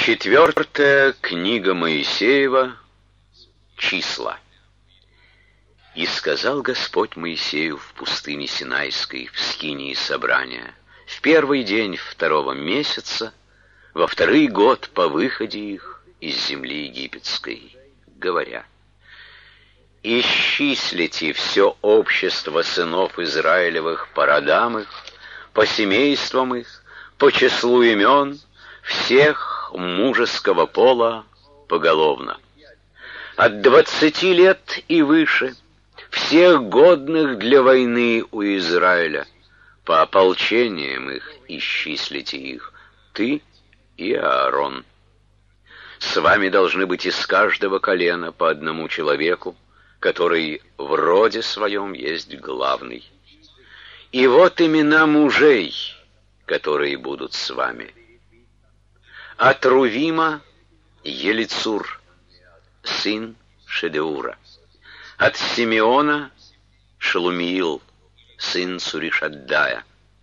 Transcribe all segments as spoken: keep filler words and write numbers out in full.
Четвертая книга Моисеева. Числа. «И сказал Господь Моисею в пустыне Синайской, в скинии собрания, в первый день второго месяца, во второй год по выходе их из земли египетской, говоря: исчислите все общество сынов Израилевых по родам их, по семействам их, по числу имен, всех мужеского пола поголовно, от двадцати лет и выше, всех годных для войны у Израиля, по ополчениям их исчислите их, ты и Аарон. С вами должны быть из каждого колена по одному человеку, который в роде своем есть главный. И вот имена мужей, которые будут с вами. От Рувима — Елицур, сын Шедеура. От Симеона — Шелумиил, сын Суришаддая.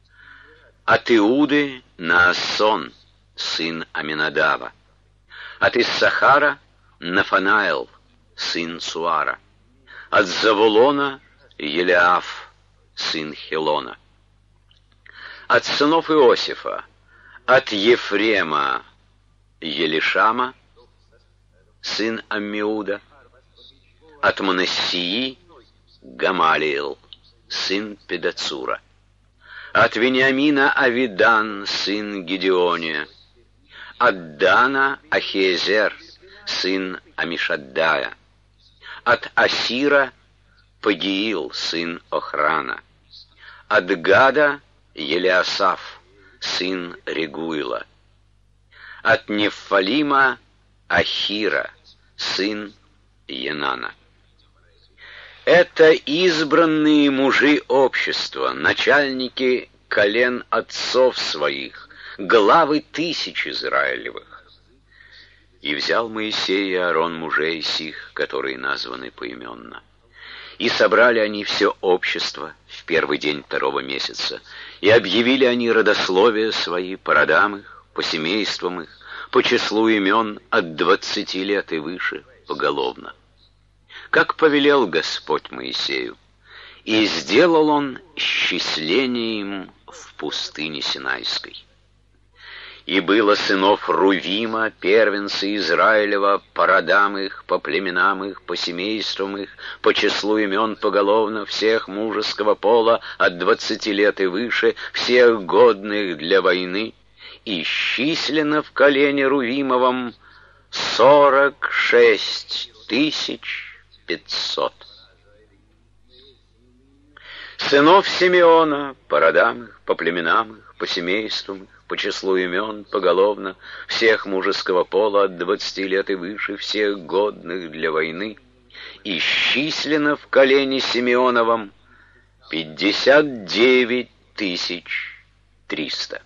От Иуды — Наасон, сын Аминадава. От Иссахара — Нафанаэл, сын Суара. От Завулона — Елиаф, сын Хелона. От сынов Иосифа: от Ефрема — Елишама, сын Аммиуда. От Манассии — Гамалиил, сын Педацура. От Вениамина — Авидан, сын Гедеония. От Дана — Ахиезер, сын Амишаддая. От Асира — Пагиил, сын Охрана. От Гада — Елиасаф, сын Регуила. От Нефалима — Ахира, сын Енана. Это избранные мужи общества, начальники колен отцов своих, главы тысяч Израилевых. И взял Моисей и Аарон мужей сих, которые названы поименно. И собрали они все общество в первый день второго месяца, и объявили они родословия свои по родам их, по семействам их, по числу имен от двадцати лет и выше поголовно, как повелел Господь Моисею. И сделал он счисление им в пустыне Синайской. И было сынов Рувима, первенца Израилева, по родам их, по племенам их, по семействам их, по числу имен поголовно, всех мужеского пола от двадцати лет и выше, всех годных для войны, и исчислено в колене Рувимовом сорок шесть тысяч пятьсот. Сынов Симеона, по родам их, по племенам их, по семействам их, по числу имен поголовно, всех мужеского пола от двадцати лет и выше, всех годных для войны, исчислено в колене Симеоновом пятьдесят девять тысяч триста.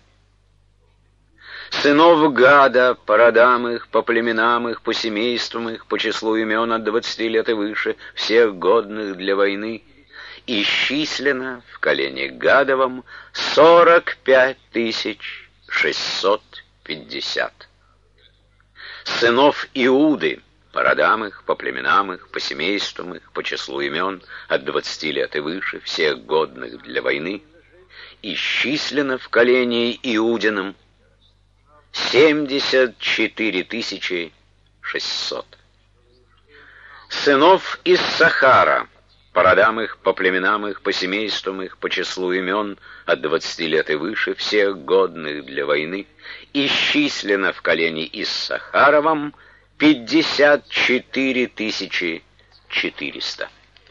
Сынов Гада, по родам их, по племенам их, по семействам их, по числу имен от двадцати лет и выше, всех годных для войны, исчислено в колене Гадовом сорок пять тысяч шестьсот пятьдесят. Сынов Иуды, по родам их, по племенам их, по семействам их, по числу имен от двадцати лет и выше, всех годных для войны, исчислено в колене Иудином семьдесят четыре тысячи шестьсот. Сынов Иссахара, по родам их, по племенам их, по семействам их, по числу имен от двадцати лет и выше, всех годных для войны, исчислено в колене Иссахаровом пятьдесят четыре тысячи четыреста.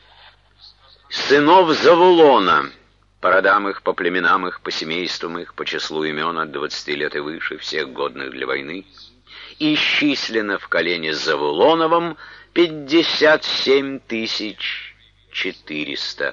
Сынов Завулона, по родам их, по племенам их, по семействам их, по числу имен от двадцати лет и выше, всех годных для войны, исчислено в колене Завулоновом пятьдесят семь тысяч четыреста.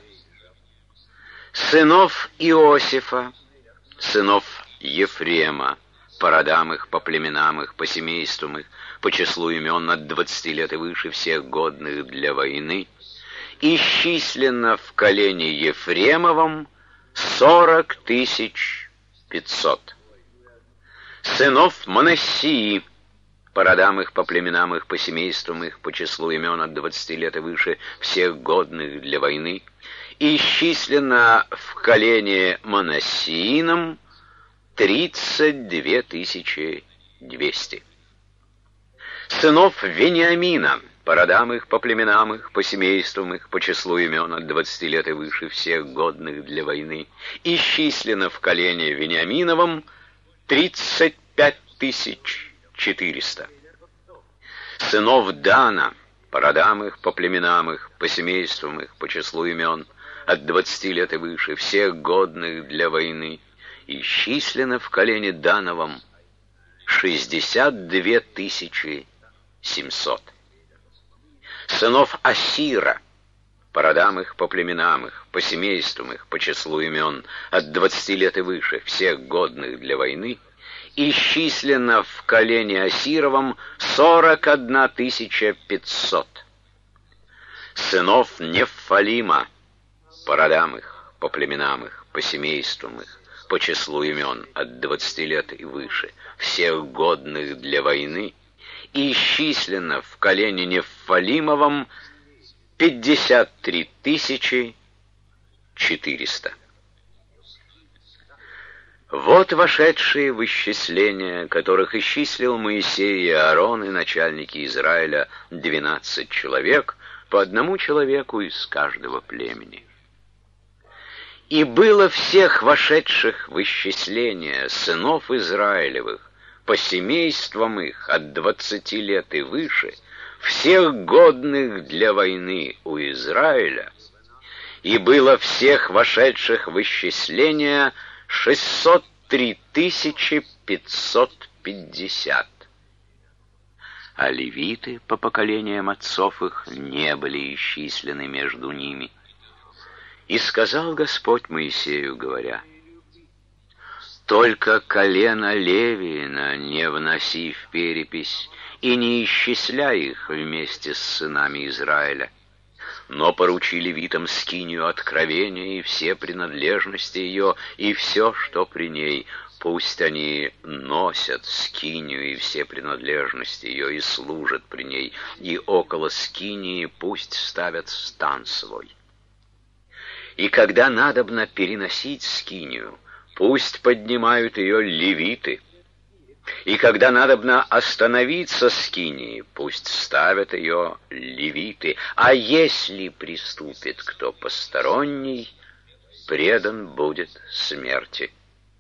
Сынов Иосифа, сынов Ефрема, по родам их, по племенам их, по семействам их, по числу имен от двадцати лет и выше, всех годных для войны, исчислено в колене Ефремовом сорок тысяч пятьсот. Сынов Манассии, по родам их, по племенам их, по семействам их, по числу имен от двадцати лет и выше, всех годных для войны, и исчислено в колене Манассиином тридцать две тысячи двести. Сынов Вениамина, по родам их, по племенам их, по семействам их, по числу имен от двадцати лет и выше, всех годных для войны, исчислено в колене Вениаминовом тридцать пять тысяч четыреста. Сынов Дана, по родам их, по племенам их, по семействам их, по числу имен от двадцати лет и выше, всех годных для войны, исчислено в колене Дановом шестьдесят две тысячи семьсот. Сынов Асира, по родам их, по племенам их, по семействам их, по числу имен от двадцати лет и выше, всех годных для войны, исчислено в колене Асировом сорок одна тысяча пятьсот. Сынов Нефалима, по родам их, по племенам их, по семействам их, по числу имен от двадцати лет и выше, всех годных для войны, и исчислено в колене Нефалимовом пятьдесят три тысячи четыреста. Вот вошедшие в исчисление, которых исчислил Моисей и Аарон и начальники Израиля двенадцать человек, по одному человеку из каждого племени. И было всех вошедших в исчисление сынов Израилевых по семействам их от двадцати лет и выше, всех годных для войны у Израиля, и было всех вошедших в исчисление шестьсот три тысячи пятьсот пятьдесят. А левиты по поколениям отцов их не были исчислены между ними. И сказал Господь Моисею, говоря: «Только колено Левиина не вноси в перепись и не исчисляй их вместе с сынами Израиля, но поручи левитам скинию откровения и все принадлежности ее, и все, что при ней. Пусть они носят скинию и все принадлежности ее, и служат при ней, и около скинии пусть ставят стан свой. И когда надобно переносить скинию, пусть поднимают ее левиты. И когда надобно остановиться скинии, пусть ставят ее левиты. А если приступит кто посторонний, предан будет смерти.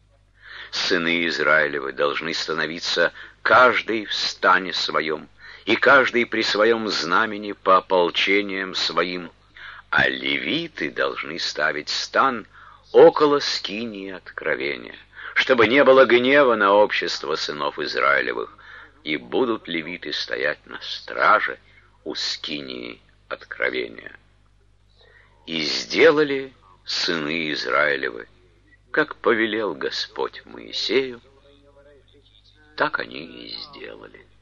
Сыны Израилевы должны становиться каждый в стане своем, и каждый при своем знамени по ополчениям своим, а левиты должны ставить стан около скинии откровения, чтобы не было гнева на общество сынов Израилевых, и будут левиты стоять на страже у скинии откровения. И сделали сыны Израилевы, как повелел Господь Моисею, так они и сделали.